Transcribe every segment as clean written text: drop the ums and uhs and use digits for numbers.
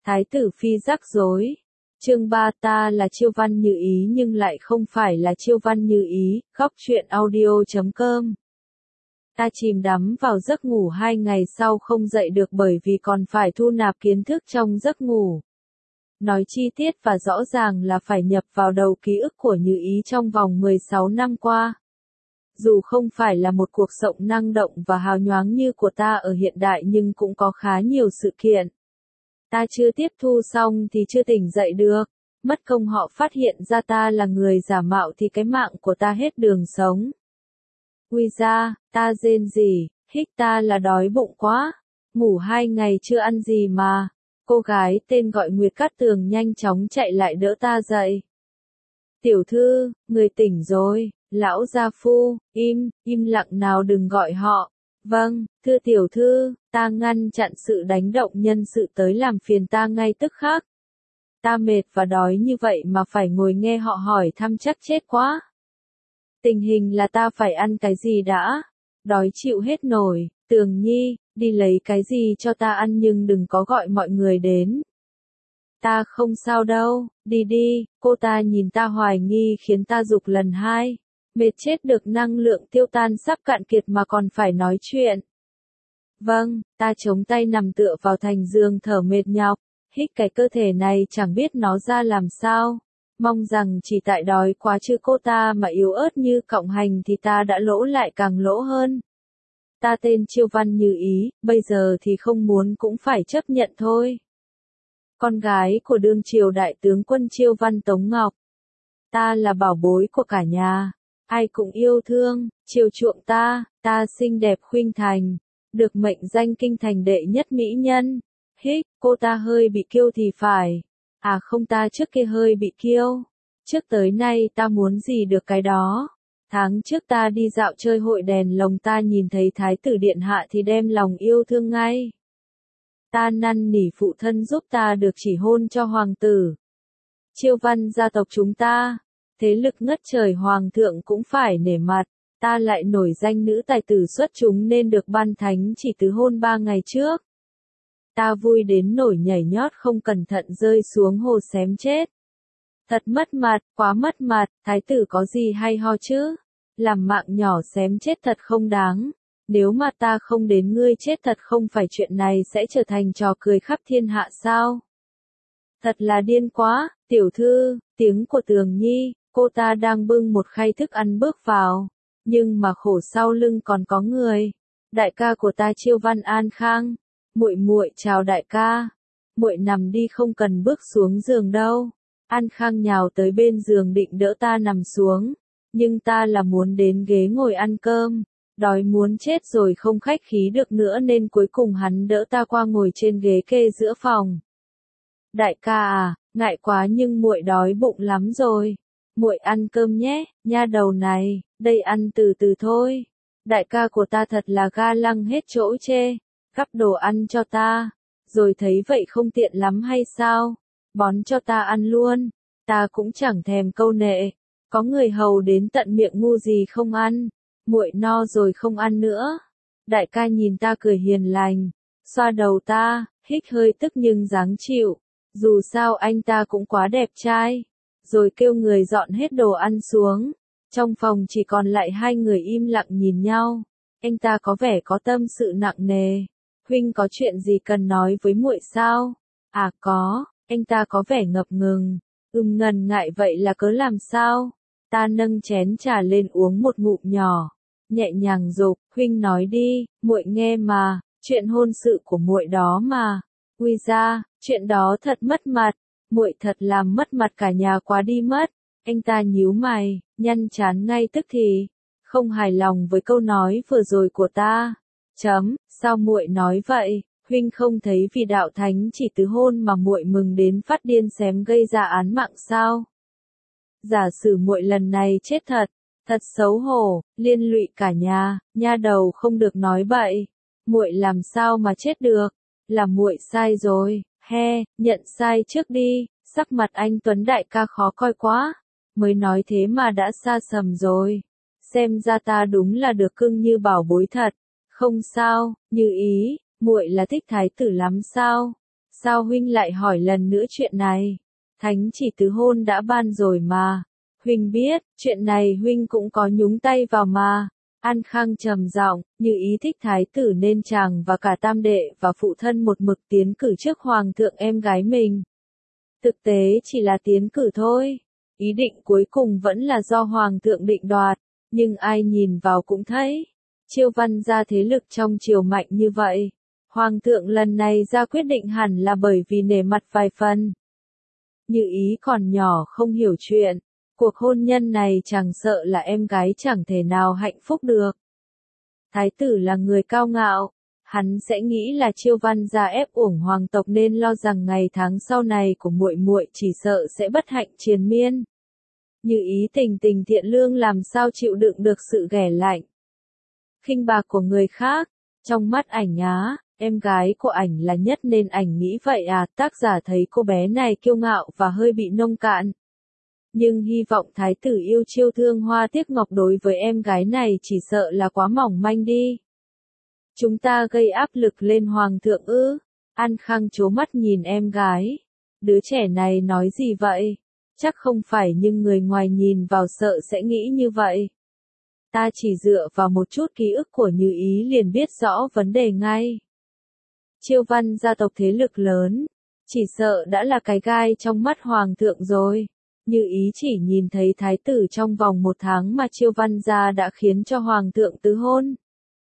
Thái tử phi rắc rối. Chương 3 ta là Chiêu Văn Như Ý nhưng lại không phải là Chiêu Văn Như Ý, góc truyện audio.com. Ta chìm đắm vào giấc ngủ 2 ngày sau không dậy được bởi vì còn phải thu nạp kiến thức trong giấc ngủ. Nói chi tiết và rõ ràng là phải nhập vào đầu ký ức của Như Ý trong vòng 16 năm qua. Dù không phải là một cuộc sống năng động và hào nhoáng như của ta ở hiện đại nhưng cũng có khá nhiều sự kiện. Ta chưa tiếp thu xong thì chưa tỉnh dậy được. Mất công họ phát hiện ra ta là người giả mạo thì cái mạng của ta hết đường sống. Ui da, ta rên rỉ, hích ta là đói bụng quá. Ngủ 2 ngày chưa ăn gì mà. Cô gái tên gọi Nguyệt Cát Tường nhanh chóng chạy lại đỡ ta dậy. Tiểu thư, người tỉnh rồi, lão gia phu, im lặng nào đừng gọi họ. Vâng, thưa tiểu thư, ta ngăn chặn sự đánh động nhân sự tới làm phiền ta ngay tức khắc. Ta mệt và đói như vậy mà phải ngồi nghe họ hỏi thăm chắc chết quá. Tình hình là ta phải ăn cái gì đã? Đói chịu hết nổi, Tường Nhi, đi lấy cái gì cho ta ăn nhưng đừng có gọi mọi người đến. Ta không sao đâu, đi đi, cô ta nhìn ta hoài nghi khiến ta giục lần 2. Mệt chết được năng lượng tiêu tan sắp cạn kiệt mà còn phải nói chuyện. Vâng, ta chống tay nằm tựa vào thành giường thở mệt nhọc, hít cái cơ thể này chẳng biết nó ra làm sao. Mong rằng chỉ tại đói quá chứ cô ta mà yếu ớt như cọng hành thì ta đã lỗ lại càng lỗ hơn. Ta tên Chiêu Văn Như Ý, bây giờ thì không muốn cũng phải chấp nhận thôi. Con gái của đương triều đại tướng quân Chiêu Văn Tống Ngọc. Ta là bảo bối của cả nhà. Ai cũng yêu thương, chiều chuộng ta xinh đẹp khuynh thành, được mệnh danh kinh thành đệ nhất mỹ nhân. Hích, cô ta hơi bị kiêu thì phải. À không, ta trước kia hơi bị kiêu. Trước tới nay ta muốn gì được cái đó. Tháng trước ta đi dạo chơi hội đèn lồng ta nhìn thấy thái tử điện hạ thì đem lòng yêu thương ngay. Ta năn nỉ phụ thân giúp ta được chỉ hôn cho hoàng tử. Chiêu Văn gia tộc chúng ta, thế lực ngất trời hoàng thượng cũng phải nể mặt, ta lại nổi danh nữ tài tử xuất chúng nên được ban thánh chỉ tứ hôn 3 ngày trước. Ta vui đến nổi nhảy nhót không cẩn thận rơi xuống hồ xém chết. Thật mất mặt, quá mất mặt, thái tử có gì hay ho chứ? Làm mạng nhỏ xém chết thật không đáng. Nếu mà ta không đến ngươi chết thật không phải chuyện này sẽ trở thành trò cười khắp thiên hạ sao? Thật là điên quá, tiểu thư, tiếng của Tường Nhi, cô ta đang bưng một khay thức ăn bước vào. Nhưng mà khổ sau lưng còn có người. Đại ca của ta Chiêu Văn An Khang. Muội chào đại ca. Muội nằm đi không cần bước xuống giường đâu. An Khang nhào tới bên giường định đỡ ta nằm xuống. Nhưng ta là muốn đến ghế ngồi ăn cơm. Đói muốn chết rồi không khách khí được nữa nên cuối cùng hắn đỡ ta qua ngồi trên ghế kê giữa phòng. Đại ca à, ngại quá nhưng muội đói bụng lắm rồi. Muội ăn cơm nhé, nha đầu này, đây ăn từ từ thôi. Đại ca của ta thật là ga lăng hết chỗ chê, gắp đồ ăn cho ta, rồi thấy vậy không tiện lắm hay sao? Bón cho ta ăn luôn, ta cũng chẳng thèm câu nệ. Có người hầu đến tận miệng ngu gì không ăn, muội no rồi không ăn nữa. Đại ca nhìn ta cười hiền lành, xoa đầu ta, hích hơi tức nhưng dáng chịu. Dù sao anh ta cũng quá đẹp trai. Rồi kêu người dọn hết đồ ăn xuống. Trong phòng chỉ còn lại 2 người im lặng nhìn nhau. Anh ta có vẻ có tâm sự nặng nề. Huynh có chuyện gì cần nói với muội sao? À có, anh ta có vẻ ngập ngừng. Ngần ngại vậy là cớ làm sao? Ta nâng chén trà lên uống một ngụm nhỏ. Nhẹ nhàng dục, huynh nói đi, muội nghe mà, chuyện hôn sự của muội đó mà. Ui da, chuyện đó thật mất mặt. Muội thật làm mất mặt cả nhà quá đi mất. Anh ta nhíu mày, nhăn trán ngay tức thì, không hài lòng với câu nói vừa rồi của ta. Sao muội nói vậy? Huynh không thấy vì đạo thánh chỉ tứ hôn mà muội mừng đến phát điên xém gây ra án mạng sao? Giả sử muội lần này chết thật xấu hổ, liên lụy cả nhà, nha đầu không được nói bậy. Muội làm sao mà chết được? Là muội sai rồi. Nhận sai trước đi, sắc mặt anh Tuấn đại ca khó coi quá, mới nói thế mà đã xa sầm rồi. Xem ra ta đúng là được cưng như bảo bối thật. Không sao, Như Ý, muội là thích thái tử lắm sao? Sao huynh lại hỏi lần nữa chuyện này? Thánh chỉ tứ hôn đã ban rồi mà. Huynh biết, chuyện này huynh cũng có nhúng tay vào mà. An Khang trầm giọng, Như Ý thích thái tử nên chàng và cả tam đệ và phụ thân một mực tiến cử trước hoàng thượng em gái mình. Thực tế chỉ là tiến cử thôi. Ý định cuối cùng vẫn là do hoàng thượng định đoạt, nhưng ai nhìn vào cũng thấy. Chiêu Văn gia thế lực trong triều mạnh như vậy. Hoàng thượng lần này ra quyết định hẳn là bởi vì nể mặt vài phần. Như Ý còn nhỏ không hiểu chuyện. Cuộc hôn nhân này chẳng sợ là em gái chẳng thể nào hạnh phúc được. Thái tử là người cao ngạo, hắn sẽ nghĩ là Chiêu Văn gia ép uổng hoàng tộc nên lo rằng ngày tháng sau này của muội muội chỉ sợ sẽ bất hạnh triền miên. Như Ý tình tình thiện lương làm sao chịu đựng được sự ghẻ lạnh, khinh bạc của người khác. Trong mắt ảnh á, em gái của ảnh là nhất nên ảnh nghĩ vậy à. Tác giả thấy cô bé này kiêu ngạo và hơi bị nông cạn. Nhưng hy vọng thái tử yêu Chiêu Thương Hoa tiếc ngọc đối với em gái này chỉ sợ là quá mỏng manh đi. Chúng ta gây áp lực lên hoàng thượng ư? An Khang trố mắt nhìn em gái. Đứa trẻ này nói gì vậy? Chắc không phải nhưng người ngoài nhìn vào sợ sẽ nghĩ như vậy. Ta chỉ dựa vào một chút ký ức của Như Ý liền biết rõ vấn đề ngay. Chiêu Văn gia tộc thế lực lớn, chỉ sợ đã là cái gai trong mắt hoàng thượng rồi. Như Ý chỉ nhìn thấy thái tử trong vòng 1 tháng mà Chiêu Văn gia đã khiến cho hoàng thượng tứ hôn.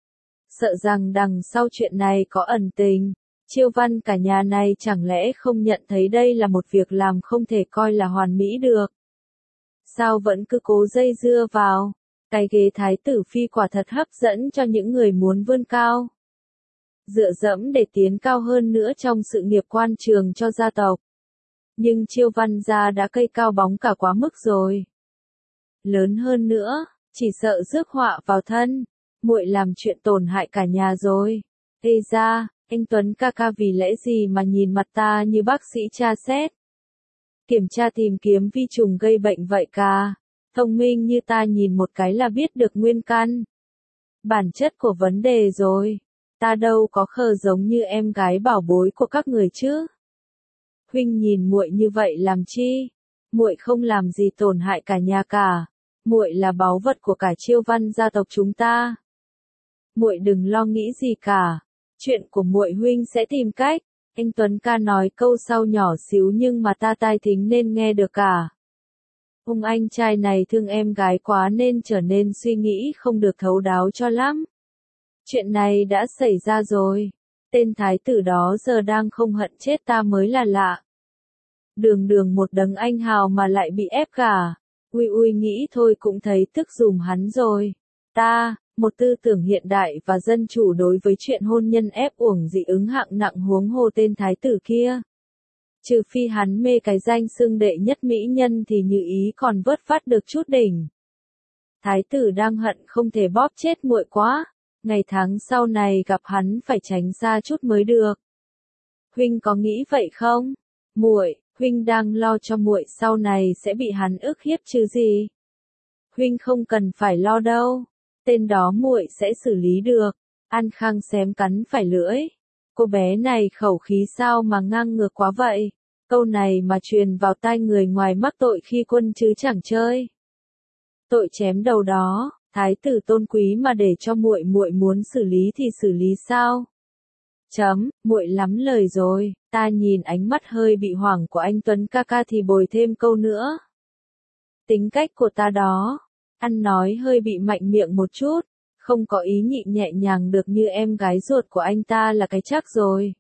Sợ rằng đằng sau chuyện này có ẩn tình. Chiêu Văn cả nhà này chẳng lẽ không nhận thấy đây là một việc làm không thể coi là hoàn mỹ được. Sao vẫn cứ cố dây dưa vào? Cái ghế thái tử phi quả thật hấp dẫn cho những người muốn vươn cao. Dựa dẫm để tiến cao hơn nữa trong sự nghiệp quan trường cho gia tộc. Nhưng Chiêu Văn gia đã cây cao bóng cả quá mức rồi. Lớn hơn nữa, chỉ sợ rước họa vào thân. Muội làm chuyện tổn hại cả nhà rồi. Ê ra, anh Tuấn ca ca vì lẽ gì mà nhìn mặt ta như bác sĩ tra xét? Kiểm tra tìm kiếm vi trùng gây bệnh vậy ca. Thông minh như ta nhìn một cái là biết được nguyên căn. Bản chất của vấn đề rồi. Ta đâu có khờ giống như em gái bảo bối của các người chứ. Huynh nhìn muội như vậy làm chi? Muội không làm gì tổn hại cả nhà cả. Muội là báu vật của cả Chiêu Văn gia tộc chúng ta. Muội đừng lo nghĩ gì cả. Chuyện của muội huynh sẽ tìm cách. Anh Tuấn ca nói câu sau nhỏ xíu nhưng mà ta tai thính nên nghe được cả. Ông anh trai này thương em gái quá nên trở nên suy nghĩ không được thấu đáo cho lắm. Chuyện này đã xảy ra rồi. Tên thái tử đó giờ đang không hận chết ta mới là lạ. Đường đường một đấng anh hào mà lại bị ép gả. Ui ui nghĩ thôi cũng thấy tức giùm hắn rồi. Ta, một tư tưởng hiện đại và dân chủ đối với chuyện hôn nhân ép uổng dị ứng hạng nặng huống hồ tên thái tử kia. Trừ phi hắn mê cái danh xưng đệ nhất mỹ nhân thì Như Ý còn vớt phát được chút đỉnh. Thái tử đang hận không thể bóp chết muội quá. Ngày tháng sau này gặp hắn phải tránh xa chút mới được. Huynh có nghĩ vậy không? Muội, huynh đang lo cho muội sau này sẽ bị hắn ức hiếp chứ gì? Huynh không cần phải lo đâu. Tên đó muội sẽ xử lý được. An Khang xém cắn phải lưỡi. Cô bé này khẩu khí sao mà ngang ngược quá vậy? Câu này mà truyền vào tai người ngoài mắc tội khi quân chứ chẳng chơi. Tội chém đầu đó, thái tử tôn quý mà để cho muội muội muốn xử lý thì xử lý sao? Muội lắm lời rồi. Ta nhìn ánh mắt hơi bị hoảng của anh Tuấn ca ca thì bồi thêm câu nữa. Tính cách của ta đó, ăn nói hơi bị mạnh miệng một chút, không có ý nhị nhẹ nhàng được như em gái ruột của anh ta là cái chắc rồi.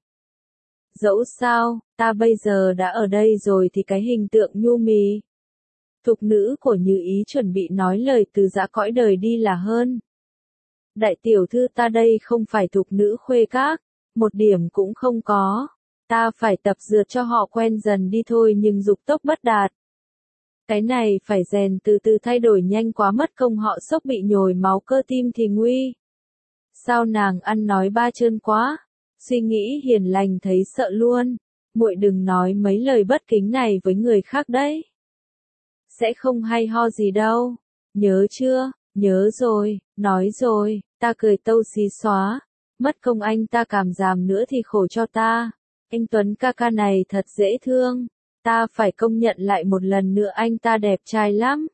Dẫu sao, ta bây giờ đã ở đây rồi thì cái hình tượng nhu mì, thục nữ của Như Ý chuẩn bị nói lời từ giã cõi đời đi là hơn. Đại tiểu thư ta đây không phải thục nữ khuê các, một điểm cũng không có. Ta phải tập dượt cho họ quen dần đi thôi nhưng dục tốc bất đạt. Cái này phải rèn từ từ thay đổi nhanh quá mất công họ sốc bị nhồi máu cơ tim thì nguy. Sao nàng ăn nói ba trơn quá? Suy nghĩ hiền lành thấy sợ luôn. Muội đừng nói mấy lời bất kính này với người khác đấy. Sẽ không hay ho gì đâu. Nhớ chưa? Nhớ rồi, nói rồi. Ta cười tâu xí xóa. Mất công anh ta cảm giảm nữa thì khổ cho ta. Anh Tuấn ca ca này thật dễ thương. Ta phải công nhận lại một lần nữa anh ta đẹp trai lắm.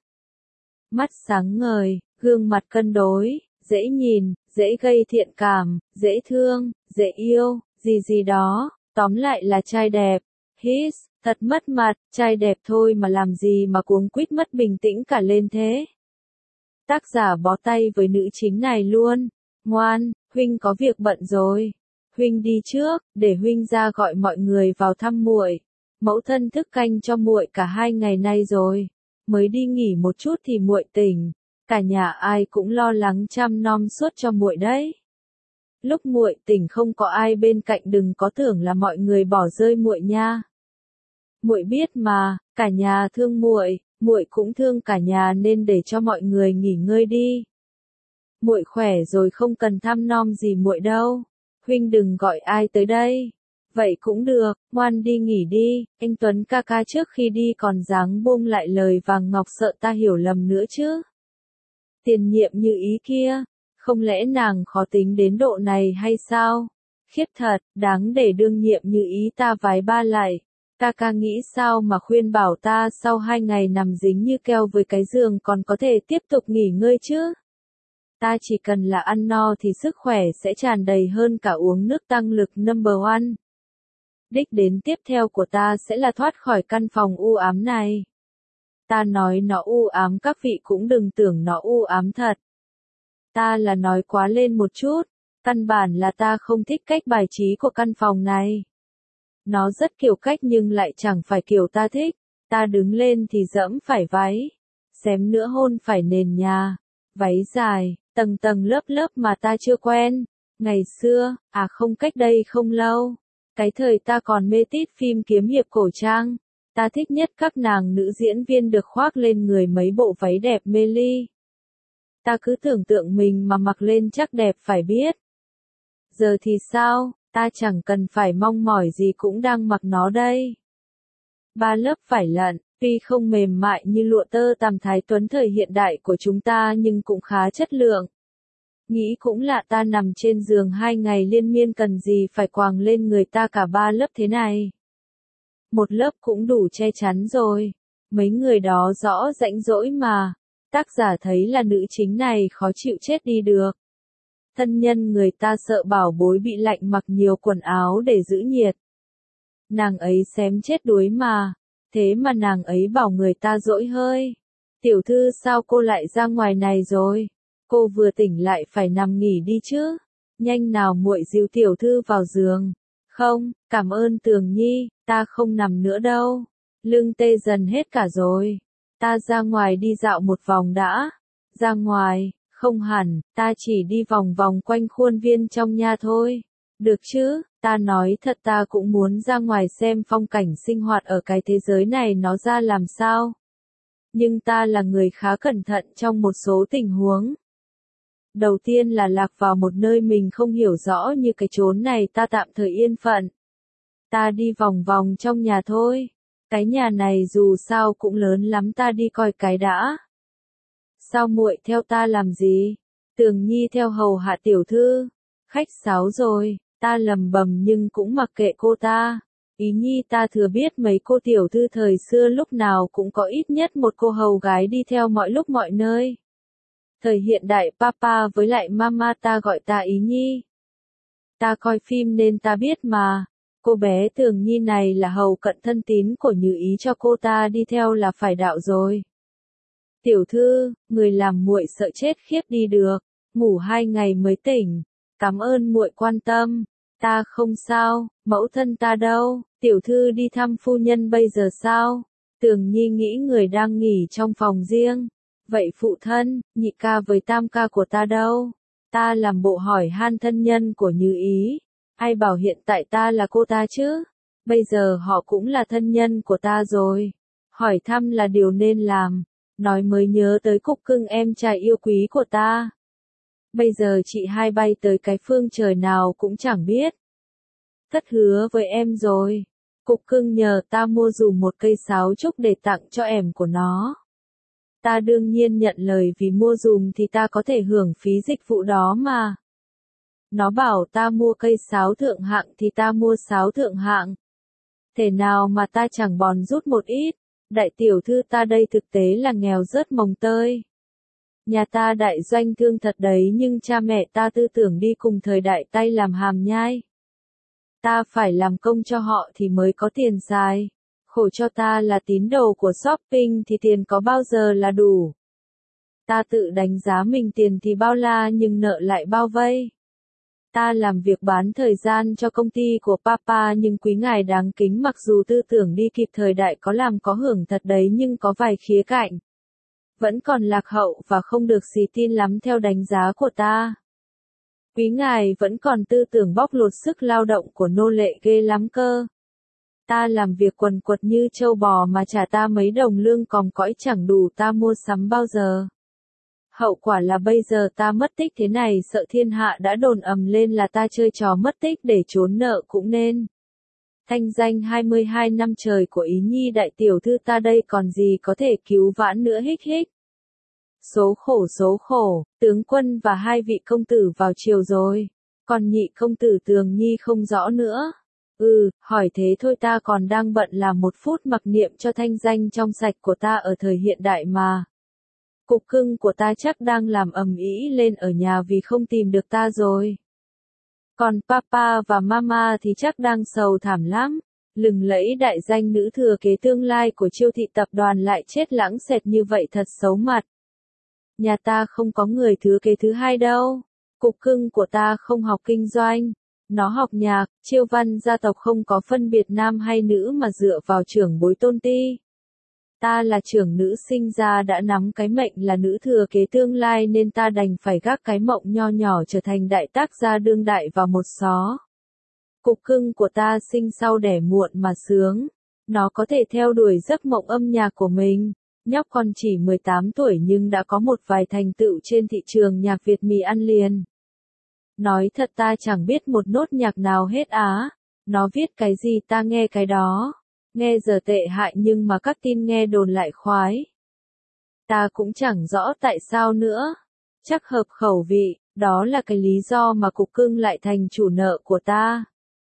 Mắt sáng ngời, gương mặt cân đối, dễ nhìn, dễ gây thiện cảm, dễ thương, dễ yêu, gì gì đó, tóm lại là trai đẹp. Hít, thật mất mặt, trai đẹp thôi mà làm gì mà cuống quýt mất bình tĩnh cả lên thế. Tác giả bó tay với nữ chính này luôn. Ngoan, huynh có việc bận rồi. Huynh đi trước, để huynh ra gọi mọi người vào thăm muội. Mẫu thân thức canh cho muội cả 2 ngày nay rồi. Mới đi nghỉ một chút thì muội tỉnh. Cả nhà ai cũng lo lắng chăm nom suốt cho muội đấy. Lúc muội tỉnh không có ai bên cạnh, đừng có tưởng là mọi người bỏ rơi muội nha. Muội biết mà, cả nhà thương muội, muội cũng thương cả nhà nên để cho mọi người nghỉ ngơi đi. Muội khỏe rồi không cần thăm nom gì muội đâu. Huynh đừng gọi ai tới đây. Vậy cũng được, ngoan đi nghỉ đi. Anh Tuấn ca ca trước khi đi còn dáng buông lại lời vàng ngọc, sợ ta hiểu lầm nữa chứ. Tiền nhiệm Như Ý kia, không lẽ nàng khó tính đến độ này hay sao? Khiếp thật, đáng để đương nhiệm Như Ý ta vái ba lại. Ca ca nghĩ sao mà khuyên bảo ta sau 2 ngày nằm dính như keo với cái giường còn có thể tiếp tục nghỉ ngơi chứ? Ta chỉ cần là ăn no thì sức khỏe sẽ tràn đầy hơn cả uống nước tăng lực number one. Đích đến tiếp theo của ta sẽ là thoát khỏi căn phòng u ám này. Ta nói nó u ám, các vị cũng đừng tưởng nó u ám thật. Ta là nói quá lên một chút, căn bản là ta không thích cách bài trí của căn phòng này. Nó rất kiểu cách nhưng lại chẳng phải kiểu ta thích. Ta đứng lên thì dẫm phải váy, xém nữa hôn phải nền nhà. Váy dài, tầng tầng lớp lớp mà ta chưa quen. Ngày xưa, không cách đây không lâu, cái thời ta còn mê tít phim kiếm hiệp cổ trang, ta thích nhất các nàng nữ diễn viên được khoác lên người mấy bộ váy đẹp mê ly. Ta cứ tưởng tượng mình mà mặc lên chắc đẹp phải biết. Giờ thì sao, ta chẳng cần phải mong mỏi gì cũng đang mặc nó đây. 3 lớp vải lặn, tuy không mềm mại như lụa tơ tằm Thái Tuấn thời hiện đại của chúng ta nhưng cũng khá chất lượng. Nghĩ cũng lạ, ta nằm trên giường 2 ngày liên miên cần gì phải quàng lên người ta cả 3 lớp thế này. Một lớp cũng đủ che chắn rồi. Mấy người đó rõ rãnh rỗi mà. Tác giả thấy là nữ chính này khó chịu chết đi được. Thân nhân người ta sợ bảo bối bị lạnh mặc nhiều quần áo để giữ nhiệt. Nàng ấy xém chết đuối mà. Thế mà nàng ấy bảo người ta dỗi hơi. Tiểu thư sao cô lại ra ngoài này rồi? Cô vừa tỉnh lại phải nằm nghỉ đi chứ. Nhanh nào muội dìu tiểu thư vào giường. Không, cảm ơn Tường Nhi, ta không nằm nữa đâu. Lưng tê dần hết cả rồi. Ta ra ngoài đi dạo một vòng đã. Ra ngoài, không hẳn, ta chỉ đi vòng vòng quanh khuôn viên trong nhà thôi. Được chứ, ta nói thật, ta cũng muốn ra ngoài xem phong cảnh sinh hoạt ở cái thế giới này nó ra làm sao. Nhưng ta là người khá cẩn thận trong một số tình huống. Đầu tiên là lạc vào một nơi mình không hiểu rõ như cái chốn này, ta tạm thời yên phận. Ta đi vòng vòng trong nhà thôi. Cái nhà này dù sao cũng lớn lắm, ta đi coi cái đã. Sao muội theo ta làm gì? Tường Nhi theo hầu hạ tiểu thư. Khách sáo rồi, ta lầm bầm nhưng cũng mặc kệ cô ta. Ý Nhi ta thừa biết mấy cô tiểu thư thời xưa lúc nào cũng có ít nhất một cô hầu gái đi theo mọi lúc mọi nơi. Thời hiện đại papa với lại mama ta gọi ta Ý Nhi. Ta coi phim nên ta biết mà. Cô bé Tường Nhi này là hầu cận thân tín của Như Ý, cho cô ta đi theo là phải đạo rồi. Tiểu thư, người làm muội sợ chết khiếp đi được, ngủ 2 ngày mới tỉnh. Cảm ơn muội quan tâm. Ta không sao, mẫu thân ta đâu? Tiểu thư đi thăm phu nhân bây giờ sao? Tường Nhi nghĩ người đang nghỉ trong phòng riêng. Vậy phụ thân, nhị ca với tam ca của ta đâu? Ta làm bộ hỏi han thân nhân của Như Ý. Ai bảo hiện tại ta là cô ta chứ? Bây giờ họ cũng là thân nhân của ta rồi. Hỏi thăm là điều nên làm. Nói mới nhớ tới Cục Cưng, em trai yêu quý của ta. Bây giờ chị hai bay tới cái phương trời nào cũng chẳng biết. Thất hứa với em rồi. Cục Cưng nhờ ta mua dùm một cây sáo trúc để tặng cho em của nó. Ta đương nhiên nhận lời, vì mua dùm thì ta có thể hưởng phí dịch vụ đó mà. Nó bảo ta mua cây sáo thượng hạng thì ta mua sáo thượng hạng. Thể nào mà ta chẳng bòn rút một ít. Đại tiểu thư ta đây thực tế là nghèo rớt mồng tơi. Nhà ta đại doanh thương thật đấy nhưng cha mẹ ta tư tưởng đi cùng thời đại tay làm hàm nhai. Ta phải làm công cho họ thì mới có tiền xài. Khổ cho ta là tín đồ của shopping thì tiền có bao giờ là đủ. Ta tự đánh giá mình tiền thì bao la nhưng nợ lại bao vây. Ta làm việc bán thời gian cho công ty của papa nhưng quý ngài đáng kính mặc dù tư tưởng đi kịp thời đại có làm có hưởng thật đấy nhưng có vài khía cạnh. Vẫn còn lạc hậu và không được xì tin lắm theo đánh giá của ta. Quý ngài vẫn còn tư tưởng bóc lột sức lao động của nô lệ ghê lắm cơ. Ta làm việc quần quật như trâu bò mà trả ta mấy đồng lương còm cõi chẳng đủ ta mua sắm bao giờ. Hậu quả là bây giờ ta mất tích thế này sợ thiên hạ đã đồn ầm lên là ta chơi trò mất tích để trốn nợ cũng nên. Thanh danh 22 năm trời của Ý Nhi đại tiểu thư ta đây còn gì có thể cứu vãn nữa hích hích. Số khổ, tướng quân và hai vị công tử vào chiều rồi. Còn nhị công tử Tường Nhi không rõ nữa. Hỏi thế thôi ta còn đang bận làm một phút mặc niệm cho thanh danh trong sạch của ta ở thời hiện đại mà. Cục cưng của ta chắc đang làm ầm ĩ lên ở nhà vì không tìm được ta rồi. Còn papa và mama thì chắc đang sầu thảm lắm. Lừng lẫy đại danh nữ thừa kế tương lai của Chiêu thị tập đoàn lại chết lãng xẹt như vậy thật xấu mặt. Nhà ta không có người thừa kế thứ hai đâu. Cục cưng của ta không học kinh doanh. Nó học nhạc, Chiêu văn gia tộc không có phân biệt nam hay nữ mà dựa vào trưởng bối tôn ti. Ta là trưởng nữ sinh ra đã nắm cái mệnh là nữ thừa kế tương lai nên ta đành phải gác cái mộng nho nhỏ trở thành đại tác gia đương đại vào một xó. Cục cưng của ta sinh sau đẻ muộn mà sướng. Nó có thể theo đuổi giấc mộng âm nhạc của mình. Nhóc con chỉ 18 tuổi nhưng đã có một vài thành tựu trên thị trường nhạc Việt mì ăn liền. Nói thật ta chẳng biết một nốt nhạc nào hết á. Nó viết cái gì ta nghe cái đó. Nghe giờ tệ hại nhưng mà các tin nghe đồn lại khoái. Ta cũng chẳng rõ tại sao nữa. Chắc hợp khẩu vị, đó là cái lý do mà cục cưng lại thành chủ nợ của ta.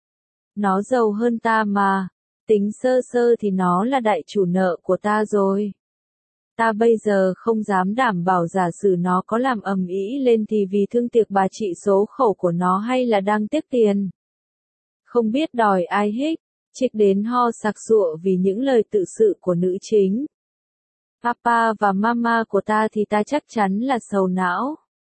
Nó giàu hơn ta mà. Tính sơ sơ thì nó là đại chủ nợ của ta rồi. Ta bây giờ không dám đảm bảo giả sử nó có làm ầm ĩ lên thì vì thương tiệc bà chị số khẩu của nó hay là đang tiếc tiền. Không biết đòi ai hích, trịch đến ho sặc sụa vì những lời tự sự của nữ chính. Papa và mama của ta thì ta chắc chắn là sầu não.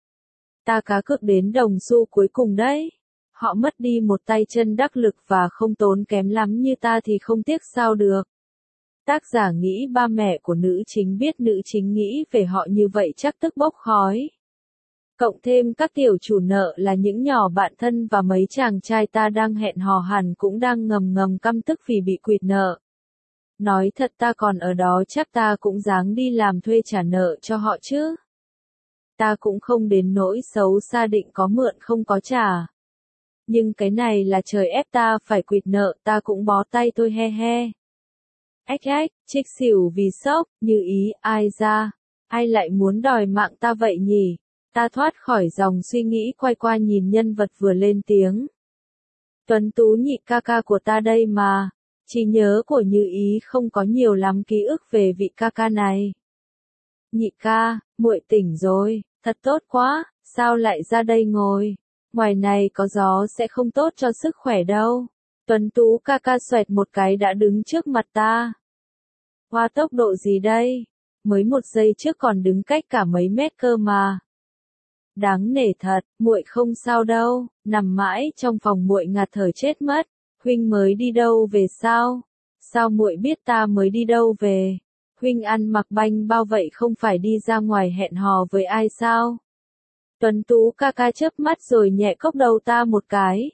Ta cá cược đến đồng xu cuối cùng đấy. Họ mất đi một tay chân đắc lực và không tốn kém lắm như ta thì không tiếc sao được. Tác giả nghĩ ba mẹ của nữ chính biết nữ chính nghĩ về họ như vậy chắc tức bốc khói. Cộng thêm các tiểu chủ nợ là những nhỏ bạn thân và mấy chàng trai ta đang hẹn hò hẳn cũng đang ngầm ngầm căm tức vì bị quỵt nợ. Nói thật ta còn ở đó chắc ta cũng ráng đi làm thuê trả nợ cho họ chứ. Ta cũng không đến nỗi xấu xa định có mượn không có trả. Nhưng cái này là trời ép ta phải quỵt nợ ta cũng bó tay thôi he he. Ếch ếch, trích xỉu vì sốc, như ý, ai ra, ai lại muốn đòi mạng ta vậy nhỉ? Ta thoát khỏi dòng suy nghĩ quay qua nhìn nhân vật vừa lên tiếng. Tuấn tú nhị ca ca của ta đây mà, trí nhớ của Như Ý không có nhiều lắm ký ức về vị ca ca này. Nhị ca, muội tỉnh rồi, thật tốt quá, sao lại ra đây ngồi? Ngoài này có gió sẽ không tốt cho sức khỏe đâu. Tuấn tú ca ca xoẹt một cái đã đứng trước mặt ta. Hoa tốc độ gì đây? Mới một giây trước còn đứng cách cả mấy mét cơ mà. Đáng nể thật, muội không sao đâu, nằm mãi trong phòng muội ngạt thở chết mất. Huynh mới đi đâu về sao? Sao muội biết ta mới đi đâu về? Huynh ăn mặc banh bao vậy không phải đi ra ngoài hẹn hò với ai sao? Tuấn tú ca ca chớp mắt rồi nhẹ cốc đầu ta một cái.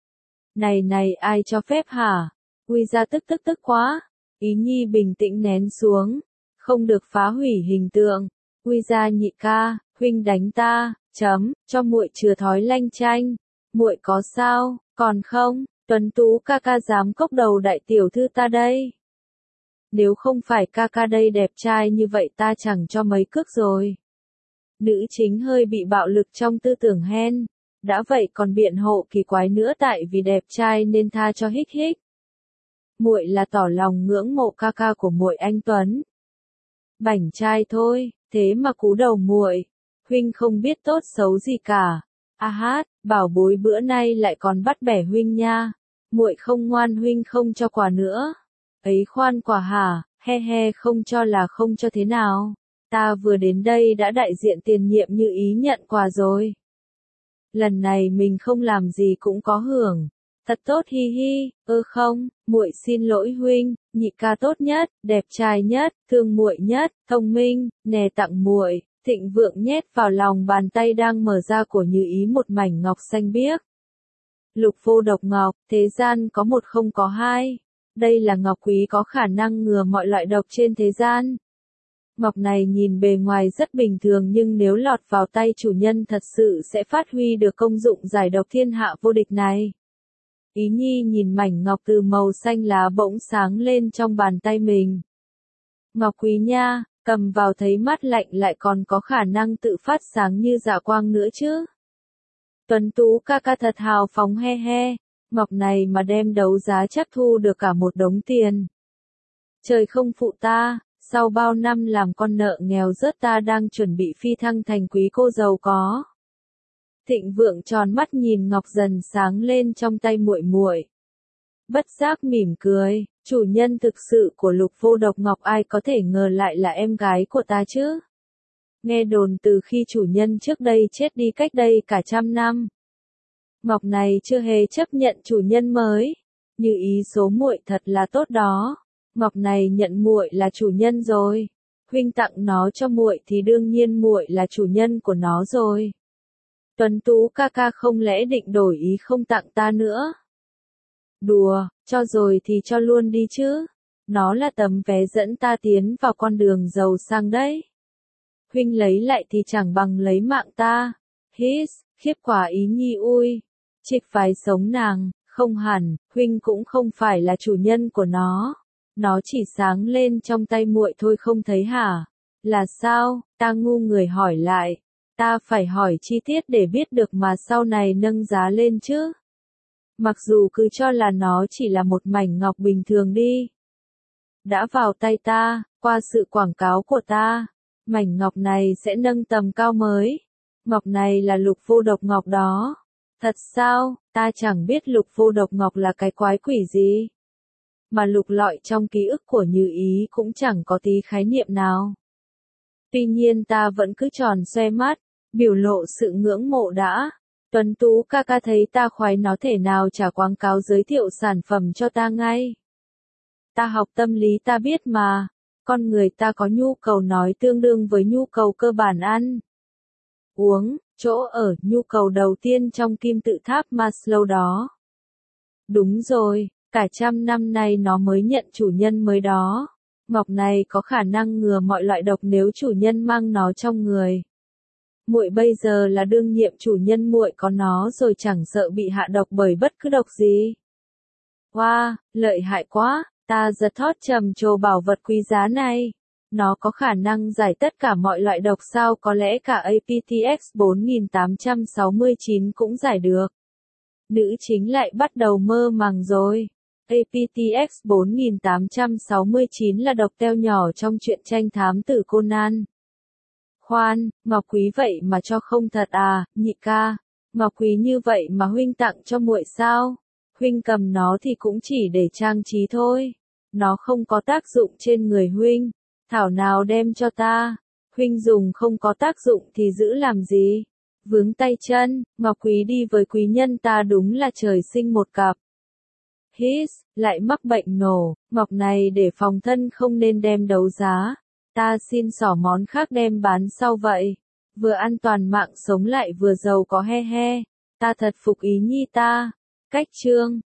Này ai cho phép hả? Quy ra tức quá. Ý Nhi bình tĩnh nén xuống. Không được phá hủy hình tượng. Quy ra nhị ca, huynh đánh ta, cho muội chừa thói lanh chanh. Muội có sao, còn không? Tuấn tú ca ca dám cốc đầu đại tiểu thư ta đây. Nếu không phải ca ca đây đẹp trai như vậy ta chẳng cho mấy cước rồi. Nữ chính hơi bị bạo lực trong tư tưởng hen. Đã vậy còn biện hộ kỳ quái nữa tại vì đẹp trai nên tha cho hích hích. Muội là tỏ lòng ngưỡng mộ ca ca của muội anh Tuấn. Bảnh trai thôi, thế mà cú đầu muội, huynh không biết tốt xấu gì cả. A hát, bảo bối bữa nay lại còn bắt bẻ huynh nha. Muội không ngoan huynh không cho quà nữa. Ấy khoan quả hả, he he không cho là không cho thế nào. Ta vừa đến đây đã đại diện tiền nhiệm Như Ý nhận quà rồi. Lần này mình không làm gì cũng có hưởng. Thật tốt hi hi, không, muội xin lỗi huynh, nhị ca tốt nhất, đẹp trai nhất, thương muội nhất, thông minh, nè tặng muội. Thịnh Vượng nhét vào lòng bàn tay đang mở ra của Như Ý một mảnh ngọc xanh biếc. Lục vô độc ngọc, thế gian có một không có hai. Đây là ngọc quý có khả năng ngừa mọi loại độc trên thế gian. Ngọc này nhìn bề ngoài rất bình thường nhưng nếu lọt vào tay chủ nhân thật sự sẽ phát huy được công dụng giải độc thiên hạ vô địch này. Ý Nhi nhìn mảnh ngọc từ màu xanh lá bỗng sáng lên trong bàn tay mình. Ngọc quý nha, cầm vào thấy mát lạnh lại còn có khả năng tự phát sáng như dạ quang nữa chứ. Tuấn Tú ca ca thật hào phóng he he, ngọc này mà đem đấu giá chắc thu được cả một đống tiền. Trời không phụ ta, sau bao năm làm con nợ nghèo rớt ta đang chuẩn bị phi thăng thành quý cô giàu có. Thịnh Vượng tròn mắt nhìn ngọc dần sáng lên trong tay muội muội. Bất giác mỉm cười, chủ nhân thực sự của Lục vô độc ngọc ai có thể ngờ lại là em gái của ta chứ. Nghe đồn từ khi chủ nhân trước đây chết đi cách đây cả 100 năm. Ngọc này chưa hề chấp nhận chủ nhân mới. Như Ý số muội thật là tốt đó. Ngọc này nhận muội là chủ nhân rồi. Huynh tặng nó cho muội thì đương nhiên muội là chủ nhân của nó rồi. Tuấn Tú ca ca không lẽ định đổi ý không tặng ta nữa? Đùa, cho rồi thì cho luôn đi chứ. Nó là tấm vé dẫn ta tiến vào con đường giàu sang đấy. Huynh lấy lại thì chẳng bằng lấy mạng ta. Hít, khiếp quả Ý Nhi ui. Trịch phải sống nàng, không hẳn, huynh cũng không phải là chủ nhân của nó. Nó chỉ sáng lên trong tay muội thôi không thấy hả? Là sao? Ta ngu người hỏi lại. Ta phải hỏi chi tiết để biết được mà sau này nâng giá lên chứ. Mặc dù cứ cho là nó chỉ là một mảnh ngọc bình thường đi. Đã vào tay ta, qua sự quảng cáo của ta, mảnh ngọc này sẽ nâng tầm cao mới. Ngọc này là lục vô độc ngọc đó. Thật sao, ta chẳng biết lục vô độc ngọc là cái quái quỷ gì. Mà lục lọi trong ký ức của Như Ý cũng chẳng có tí khái niệm nào. Tuy nhiên ta vẫn cứ tròn xoe mắt, biểu lộ sự ngưỡng mộ đã. Tuấn Tú ca ca thấy ta khoái nó thể nào trả quảng cáo giới thiệu sản phẩm cho ta ngay. Ta học tâm lý ta biết mà, con người ta có nhu cầu nói tương đương với nhu cầu cơ bản ăn, uống, chỗ ở, nhu cầu đầu tiên trong kim tự tháp Maslow đó. Đúng rồi, cả 100 năm nay nó mới nhận chủ nhân mới đó. Ngọc này có khả năng ngừa mọi loại độc nếu chủ nhân mang nó trong người. Muội bây giờ là đương nhiệm chủ nhân muội có nó rồi chẳng sợ bị hạ độc bởi bất cứ độc gì. Wow, lợi hại quá, ta giật thót trầm trồ bảo vật quý giá này. Nó có khả năng giải tất cả mọi loại độc sao có lẽ cả APTX 4869 cũng giải được. Nữ chính lại bắt đầu mơ màng rồi. APTX 4869 là độc teo nhỏ trong truyện tranh thám tử Conan. Khoan, ngọc quý vậy mà cho không thật à, nhị ca. Ngọc quý như vậy mà huynh tặng cho muội sao? Huynh cầm nó thì cũng chỉ để trang trí thôi. Nó không có tác dụng trên người huynh. Thảo nào đem cho ta. Huynh dùng không có tác dụng thì giữ làm gì? Vướng tay chân, ngọc quý đi với quý nhân ta đúng là trời sinh một cặp. Hít, lại mắc bệnh nổ, ngọc này để phòng thân không nên đem đấu giá. Ta xin xỏ món khác đem bán sau vậy. Vừa an toàn mạng sống lại vừa giàu có he he. Ta thật phục Ý Nhi ta. Cách chương